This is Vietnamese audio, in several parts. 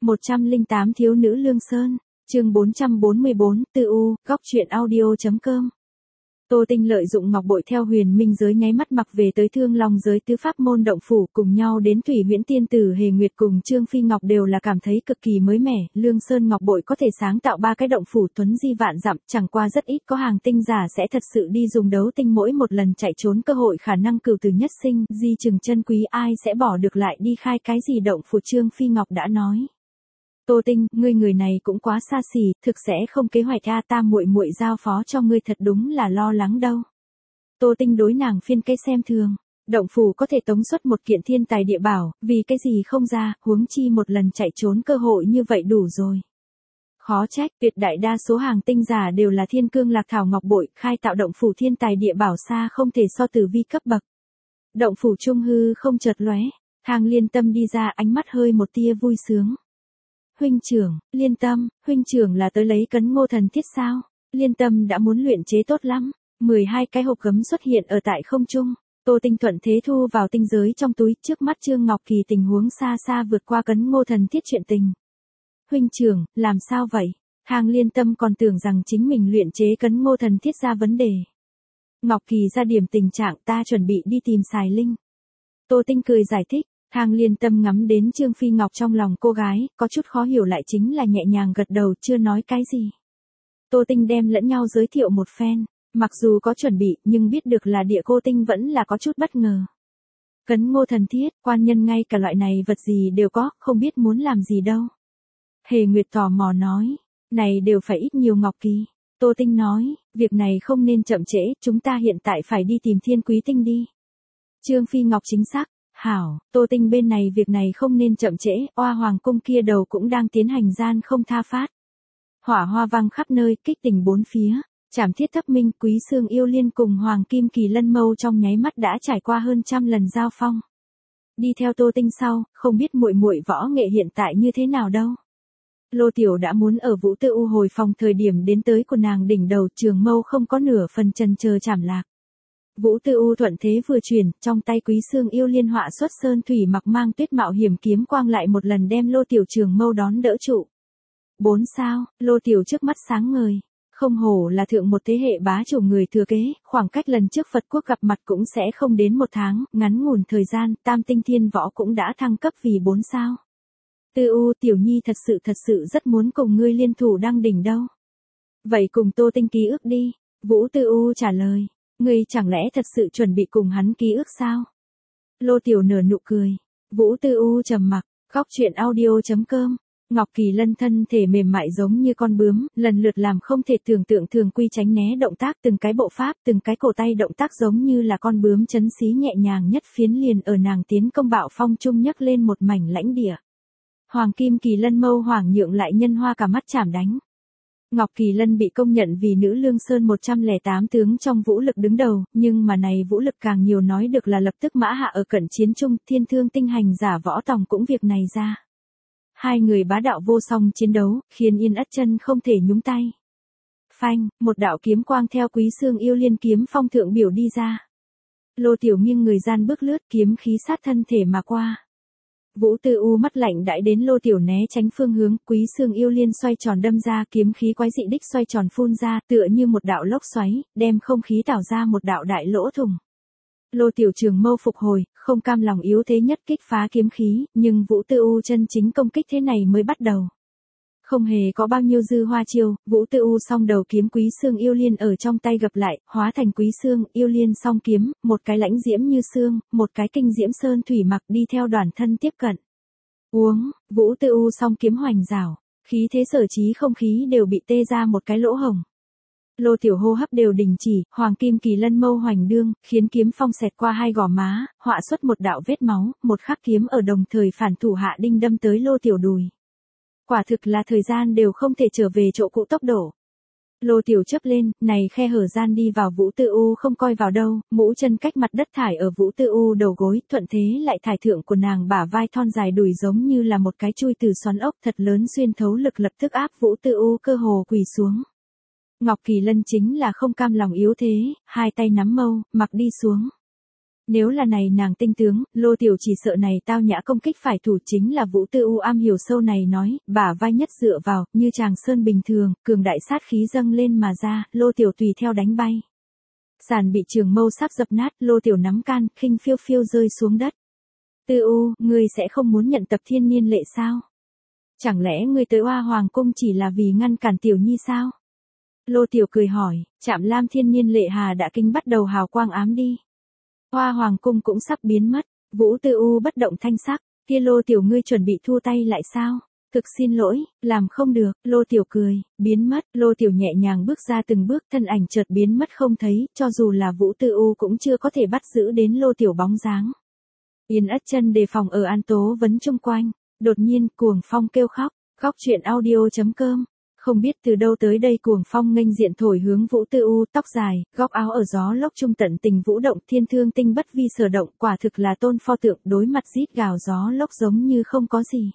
108 Thiếu nữ Lương Sơn, chương 444, Tư U, góc truyện audio.com. Tô Tinh lợi dụng ngọc bội theo huyền minh giới nháy mắt mặc về tới Thương Long giới tứ pháp môn động phủ, cùng nhau đến Thủy Huyễn Tiên Tử Hề Nguyệt cùng Trương Phi Ngọc đều là cảm thấy cực kỳ mới mẻ. Lương Sơn ngọc bội có thể sáng tạo 3 cái động phủ tuấn di vạn dặm, chẳng qua rất ít có hàng tinh giả sẽ thật sự đi dùng đấu tinh, mỗi một lần chạy trốn cơ hội khả năng cửu tử nhất sinh, di chừng chân quý, ai sẽ bỏ được lại đi khai cái gì động phủ. Trương Phi Ngọc đã nói: Tô Tinh, ngươi người này cũng quá xa xỉ, thực sẽ không kế hoạch ta muội muội giao phó cho ngươi thật đúng là lo lắng đâu. Tô Tinh đối nàng phiên cái xem thường, động phủ có thể tống xuất một kiện thiên tài địa bảo, vì cái gì không ra, huống chi một lần chạy trốn cơ hội như vậy đủ rồi. Khó trách, tuyệt đại đa số hàng tinh giả đều là thiên cương lạc thảo ngọc bội, khai tạo động phủ thiên tài địa bảo xa không thể so tử vi cấp bậc. Động phủ trung hư không chợt lóe, Thang Liên Tâm đi ra, ánh mắt hơi một tia vui sướng. Huynh trưởng, Liên Tâm, huynh trưởng là tới lấy Cấn Ngô Thần Thiết sao? Liên Tâm đã muốn luyện chế tốt lắm. 12 cái hộp gấm xuất hiện ở tại không trung. Tô Tinh thuận thế thu vào tinh giới trong túi, trước mắt Trương Ngọc Kỳ tình huống xa xa vượt qua Cấn Ngô Thần Thiết chuyện tình. Huynh trưởng, làm sao vậy? Thang Liên Tâm còn tưởng rằng chính mình luyện chế Cấn Ngô Thần Thiết ra vấn đề. Ngọc Kỳ ra điểm tình trạng, ta chuẩn bị đi tìm Sài Linh. Tô Tinh cười giải thích. Thang Liên Tâm ngắm đến Trương Phi Ngọc trong lòng cô gái, có chút khó hiểu lại chính là nhẹ nhàng gật đầu, chưa nói cái gì. Tô Tinh đem lẫn nhau giới thiệu một phen, mặc dù có chuẩn bị nhưng biết được là địa cô Tinh vẫn là có chút bất ngờ. Cấn Ngô Thần Thiết, quan nhân ngay cả loại này vật gì đều có, không biết muốn làm gì đâu. Hề Nguyệt tò mò nói, này đều phải ít nhiều Ngọc Kỳ. Tô Tinh nói, việc này không nên chậm trễ, chúng ta hiện tại phải đi tìm Thiên Quý Tinh đi. Trương Phi Ngọc chính xác. Hảo, Tô Tinh bên này việc này không nên chậm trễ, Oa Hoàng cung kia đầu cũng đang tiến hành gian không tha phát. Hỏa hoa vang khắp nơi, kích tình bốn phía, Trảm Thiết Thấp Minh, Quý Xương Yêu Liên cùng Hoàng Kim Kỳ Lân Mâu trong nháy mắt đã trải qua hơn 100 lần giao phong. Đi theo Tô Tinh sau, không biết muội muội võ nghệ hiện tại như thế nào đâu. Lô Tiểu đã muốn ở Vũ Tư U hồi phòng thời điểm đến tới của nàng đỉnh đầu, trường mâu không có nửa phần chần chờ chảm lạc. Vũ Tư U thuận thế vừa chuyển, trong tay Quý Xương Yêu Liên họa xuất sơn thủy mặc mang tuyết mạo hiểm kiếm quang lại một lần đem Lô Tiểu trường mâu đón đỡ trụ. 4 sao, Lô Tiểu trước mắt sáng ngời, không hổ là thượng một thế hệ bá chủ người thừa kế, khoảng cách lần trước Phật quốc gặp mặt cũng sẽ không đến 1 tháng, ngắn ngủn thời gian, Tam Tinh Thiên Võ cũng đã thăng cấp vì 4 sao. Tư U, Tiểu Nhi thật sự rất muốn cùng ngươi liên thủ đăng đỉnh đâu. Vậy cùng Tô Tinh ký ức đi, Vũ Tư U trả lời. Ngươi chẳng lẽ thật sự chuẩn bị cùng hắn ký ức sao? Lô Tiểu nở nụ cười. Vũ Tư U trầm mặc, góc truyện audio.com. Ngọc Kỳ Lân thân thể mềm mại giống như con bướm, lần lượt làm không thể tưởng tượng thường quy tránh né động tác, từng cái bộ pháp, từng cái cổ tay động tác giống như là con bướm chấn xí nhẹ nhàng nhất phiến liền ở nàng tiến công bạo phong trung nhấc lên một mảnh lãnh địa. Hoàng Kim Kỳ Lân Mâu Hoàng nhượng lại nhân hoa cả mắt chảm đánh. Ngọc Kỳ Lân bị công nhận vì nữ Lương Sơn 108 tướng trong vũ lực đứng đầu, nhưng mà này vũ lực càng nhiều nói được là lập tức mã hạ ở cận chiến trung, Thiên Thương tinh hành giả Võ Tòng cũng việc này ra. Hai người bá đạo vô song chiến đấu, khiến Yên Ất Chân không thể nhúng tay. Phanh, một đạo kiếm quang theo Quý Xương Yêu Liên kiếm phong thượng biểu đi ra. Lô Tiểu nghiêng người gian bước lướt, kiếm khí sát thân thể mà qua. Vũ Tư U mắt lạnh đãi đến Lô Tiểu né tránh phương hướng, Quý Xương Yêu Liên xoay tròn đâm ra, kiếm khí quái dị đích xoay tròn phun ra, tựa như một đạo lốc xoáy, đem không khí tạo ra một đạo đại lỗ thủng. Lô Tiểu trường mâu phục hồi, không cam lòng yếu thế nhất kích phá kiếm khí, nhưng Vũ Tư U chân chính công kích thế này mới bắt đầu. Không hề có bao nhiêu dư hoa chiêu, Vũ Tư U song đầu kiếm Quý Xương Yêu Liên ở trong tay gập lại, hóa thành Quý Xương Yêu Liên song kiếm, một cái lãnh diễm như xương, một cái kinh diễm sơn thủy mặc đi theo đoàn thân tiếp cận. Uống, Vũ Tư U song kiếm hoành rảo, khí thế sở trí không khí đều bị tê ra một cái lỗ hổng. Lô Tiểu hô hấp đều đình chỉ, Hoàng Kim Kỳ Lân Mâu hoành đương, khiến kiếm phong xẹt qua hai gò má, họa xuất một đạo vết máu, một khắc kiếm ở đồng thời phản thủ hạ đinh đâm tới Lô Tiểu đùi. Quả thực là thời gian đều không thể trở về chỗ cũ tốc độ. Lô Tiểu chớp lên, này khe hở gian đi vào Vũ Tư U không coi vào đâu, mũ chân cách mặt đất thải ở Vũ Tư U đầu gối, thuận thế lại thải thượng của nàng bả vai thon dài đùi giống như là một cái chui từ xoắn ốc thật lớn xuyên thấu lực lập tức áp Vũ Tư U cơ hồ quỳ xuống. Ngọc Kỳ Lân chính là không cam lòng yếu thế, hai tay nắm mâu, mặc đi xuống. Nếu là này nàng tinh tướng, Lô Tiểu chỉ sợ này tao nhã công kích phải thủ chính là Vũ Tư U am hiểu sâu này nói, bả vai nhất dựa vào, như chàng sơn bình thường, cường đại sát khí dâng lên mà ra, Lô Tiểu tùy theo đánh bay. Sàn bị trường mâu sắp dập nát, Lô Tiểu nắm can, khinh phiêu phiêu rơi xuống đất. Tư U, ngươi sẽ không muốn nhận tập thiên niên lệ sao? Chẳng lẽ ngươi tới Hoa Hoàng cung chỉ là vì ngăn cản Tiểu Nhi sao? Lô Tiểu cười hỏi, Trạm Lam thiên niên lệ hà đã kinh bắt đầu hào quang ám đi. Hoa Hoàng cung cũng sắp biến mất, Vũ Tư U bất động thanh sắc, kia Lô Tiểu ngươi chuẩn bị thu tay lại sao? Thực xin lỗi, làm không được, Lô Tiểu cười, biến mất, Lô Tiểu nhẹ nhàng bước ra từng bước thân ảnh chợt biến mất không thấy, cho dù là Vũ Tư U cũng chưa có thể bắt giữ đến Lô Tiểu bóng dáng. Yên Ất Chân đề phòng ở An Tố Vấn chung quanh, đột nhiên cuồng phong kêu khóc, khóc chuyện audio.com. Không biết từ đâu tới đây cuồng phong nghênh diện thổi hướng Vũ Tư U, tóc dài, góc áo ở gió lốc trung tận tình vũ động, thiên thương tinh bất vi sở động, quả thực là tôn pho tượng, đối mặt rít gào gió lốc giống như không có gì.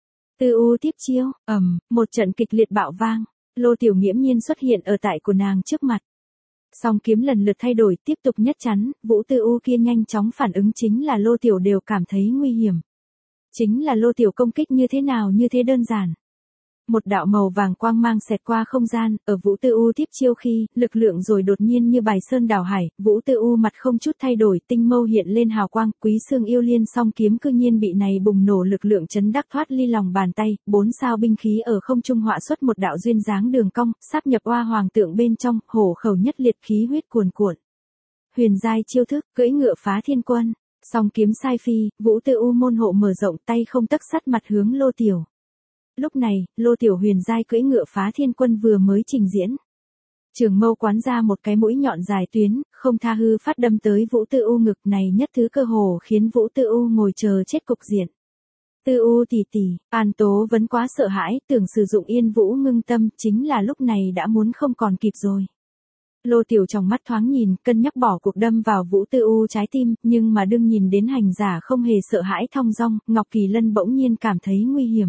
Tư U tiếp chiêu, một trận kịch liệt bạo vang, Lô Tiểu nghiễm nhiên xuất hiện ở tại của nàng trước mặt. Song kiếm lần lượt thay đổi, tiếp tục nhất chắn, Vũ Tư U kia nhanh chóng phản ứng chính là Lô Tiểu đều cảm thấy nguy hiểm. Chính là Lô Tiểu công kích như thế nào như thế đơn giản. Một đạo màu vàng quang mang xẹt qua không gian, ở Vũ Tư U tiếp chiêu khi, lực lượng rồi đột nhiên như bài sơn đảo hải, Vũ Tư U mặt không chút thay đổi, tinh mâu hiện lên hào quang, Quý Xương Yêu Liên song kiếm cư nhiên bị này bùng nổ lực lượng chấn đắc thoát ly lòng bàn tay, 4 sao binh khí ở không trung họa xuất một đạo duyên dáng đường cong, sáp nhập Hoa Hoàng tượng bên trong, hổ khẩu nhất liệt khí huyết cuồn cuộn. Huyền giai chiêu thức, cưỡi ngựa phá thiên quân, song kiếm sai phi, Vũ Tư U môn hộ mở rộng tay không tấc sắt mặt hướng Lô Tiểu. Lúc này, Lô Tiểu huyền giai cưỡi ngựa phá thiên quân vừa mới trình diễn. Trường mâu quán ra một cái mũi nhọn dài tuyến, không tha hư phát đâm tới Vũ Tư U ngực này nhất thứ cơ hồ khiến Vũ Tư U ngồi chờ chết cục diện. Tư U tỷ tỷ, An Tố vẫn quá sợ hãi, tưởng sử dụng Yên Vũ ngưng tâm, chính là lúc này đã muốn không còn kịp rồi. Lô Tiểu trong mắt thoáng nhìn, cân nhắc bỏ cuộc đâm vào Vũ Tư U trái tim, nhưng mà đương nhìn đến hành giả không hề sợ hãi thong dong, Ngọc Kỳ Lân bỗng nhiên cảm thấy nguy hiểm.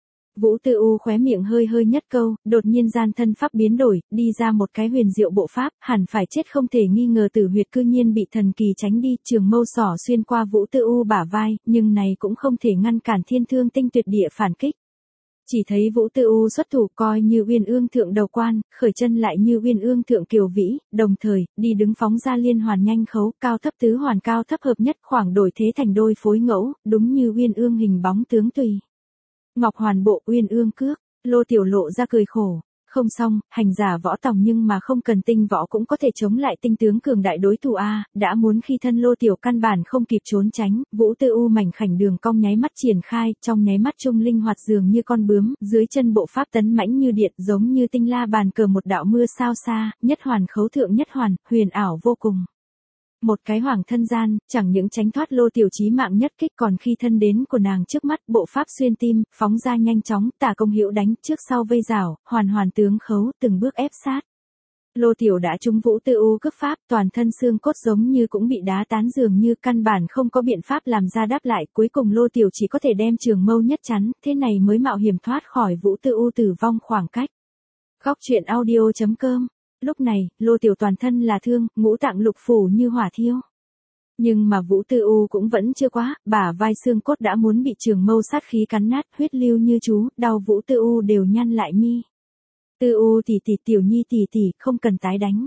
Vũ Tư U khóe miệng hơi hơi nhất câu, đột nhiên gian thân pháp biến đổi, đi ra một cái huyền diệu bộ pháp, hẳn phải chết không thể nghi ngờ tử huyệt cư nhiên bị thần kỳ tránh đi, trường mâu xỏ xuyên qua Vũ Tư U bả vai, nhưng này cũng không thể ngăn cản thiên thương tinh tuyệt địa phản kích. Chỉ thấy Vũ Tư U xuất thủ coi như Uyên Ương thượng đầu quan, khởi chân lại như Uyên Ương thượng kiều vĩ, đồng thời, đi đứng phóng ra liên hoàn nhanh khấu, cao thấp tứ hoàn cao thấp hợp nhất khoảng đổi thế thành đôi phối ngẫu, đúng như Uyên Ương hình bóng tướng tùy. Ngọc hoàn bộ Uyên Ương cước, Lô Tiểu lộ ra cười khổ. Không xong, hành giả võ tòng nhưng mà không cần tinh võ cũng có thể chống lại tinh tướng cường đại đối thủ A, đã muốn khi thân Lô Tiểu căn bản không kịp trốn tránh, Vũ Tư U mảnh khảnh đường cong nháy mắt triển khai, trong nháy mắt trung linh hoạt dường như con bướm, dưới chân bộ pháp tấn mãnh như điện giống như tinh la bàn cờ một đạo mưa sao xa, nhất hoàn khấu thượng nhất hoàn, huyền ảo vô cùng. Một cái hoàng thân gian, chẳng những tránh thoát Lô Tiểu chí mạng nhất kích còn khi thân đến của nàng trước mắt, bộ pháp xuyên tim, phóng ra nhanh chóng, tả công hữu đánh, trước sau vây rào, hoàn hoàn tướng khấu, từng bước ép sát. Lô Tiểu đã trúng Vũ Tư U cước pháp, toàn thân xương cốt giống như cũng bị đá tán dường như căn bản không có biện pháp làm ra đáp lại, cuối cùng Lô Tiểu chỉ có thể đem trường mâu nhất chắn, thế này mới mạo hiểm thoát khỏi Vũ Tư U tử vong khoảng cách. Góc truyện audio.com. Lúc này, Lô Tiểu toàn thân là thương, ngũ tạng lục phủ như hỏa thiêu. Nhưng mà Vũ Tư U cũng vẫn chưa quá, bả vai xương cốt đã muốn bị trường mâu sát khí cắn nát, huyết lưu như chú, đau Vũ Tư U đều nhăn lại mi. Tư U tỷ tỷ Tiểu Nhi tỷ tỷ, không cần tái đánh.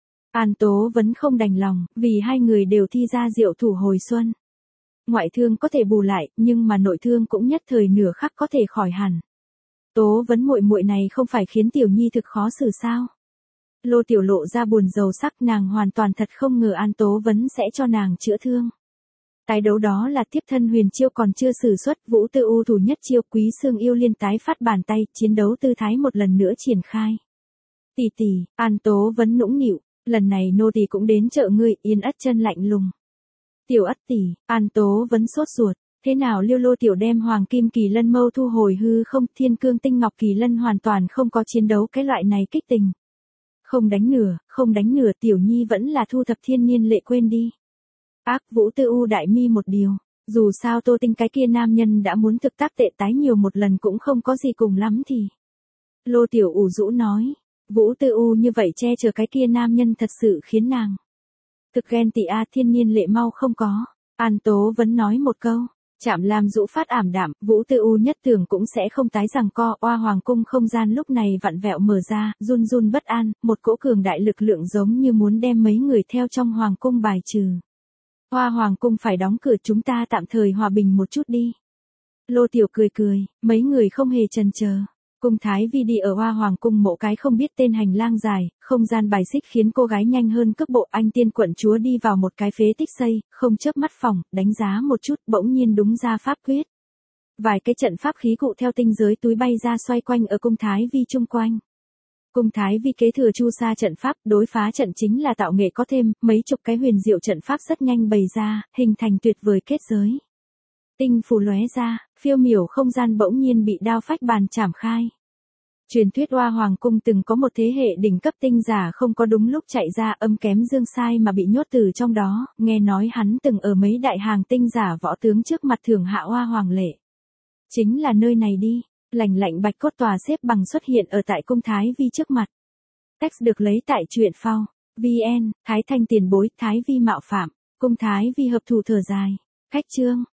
An Tố vẫn không đành lòng, vì hai người đều thi ra diệu thủ hồi xuân. Ngoại thương có thể bù lại, nhưng mà nội thương cũng nhất thời nửa khắc có thể khỏi hẳn. Tố vấn muội muội này không phải khiến Tiểu Nhi thực khó xử sao? Lô Tiểu lộ ra buồn rầu sắc, nàng hoàn toàn thật không ngờ An Tố Vấn sẽ cho nàng chữa thương. Tái đấu đó là tiếp thân huyền chiêu còn chưa sử xuất, Vũ Tư U thủ nhất chiêu, Quý Xương Yêu Liên tái phát bàn tay, chiến đấu tư thái một lần nữa triển khai. Tỷ tỷ, An Tố Vấn nũng nịu, lần này nô tỳ cũng đến trợ ngươi, Yên Ất Chân lạnh lùng. Tiểu Ất tỷ, An Tố Vấn sốt ruột, thế nào Liêu Lô Tiểu đem Hoàng Kim Kỳ Lân mâu thu hồi hư không, Thiên Cương Tinh Ngọc Kỳ Lân hoàn toàn không có chiến đấu cái loại này kích tình. Không đánh nửa Tiểu Nhi vẫn là thu thập thiên niên lệ quên đi. Ác Vũ Tư U đại mi một điều, dù sao Tô Tinh cái kia nam nhân đã muốn thực tác tệ tái nhiều một lần cũng không có gì cùng lắm thì. Lô Tiểu ủ rũ nói, Vũ Tư U như vậy che chở cái kia nam nhân thật sự khiến nàng Thực ghen tị a, thiên nhiên lệ mau không có. An Tố vẫn nói một câu. Trạm Lam Dũ phát ảm đạm, Vũ Tư U nhất tưởng cũng sẽ không tái giằng co. Oa hoàng cung không gian lúc này vặn vẹo mở ra, run run bất an, một cỗ cường đại lực lượng giống như muốn đem mấy người theo trong hoàng cung bài trừ. Hoa hoàng cung phải đóng cửa, chúng ta tạm thời hòa bình một chút đi. Lô Tiểu cười cười, mấy người không hề chần chờ. Cung Thái Vi đi ở Hoa hoàng cung mộ cái không biết tên hành lang dài, không gian bài xích khiến cô gái nhanh hơn cước bộ. Anh tiên quận chúa đi vào một cái phế tích xây, không chớp mắt phòng, đánh giá một chút, bỗng nhiên đúng ra pháp quyết. Vài cái trận pháp khí cụ theo tinh giới túi bay ra xoay quanh ở cung Thái Vi chung quanh. Cung Thái Vi kế thừa chu sa trận pháp, đối phá trận chính là tạo nghệ có thêm, mấy chục cái huyền diệu trận pháp rất nhanh bày ra, hình thành tuyệt vời kết giới. Tinh phù lóe ra, phiêu miểu không gian bỗng nhiên bị đao phách bàn chảm khai. Truyền thuyết Hoa hoàng cung từng có một thế hệ đỉnh cấp tinh giả không có đúng lúc chạy ra, âm kém dương sai mà bị nhốt từ trong đó, nghe nói hắn từng ở mấy đại hàng tinh giả võ tướng trước mặt thưởng hạ Hoa hoàng lệ. Chính là nơi này đi. Lành lạnh bạch cốt tòa xếp bằng xuất hiện ở tại cung Thái Vi trước mặt. Text được lấy tại truyện phao. VN, Thái Thanh tiền bối, Thái Vi mạo phạm. Cung Thái Vi hợp thủ thở dài. Cách chương.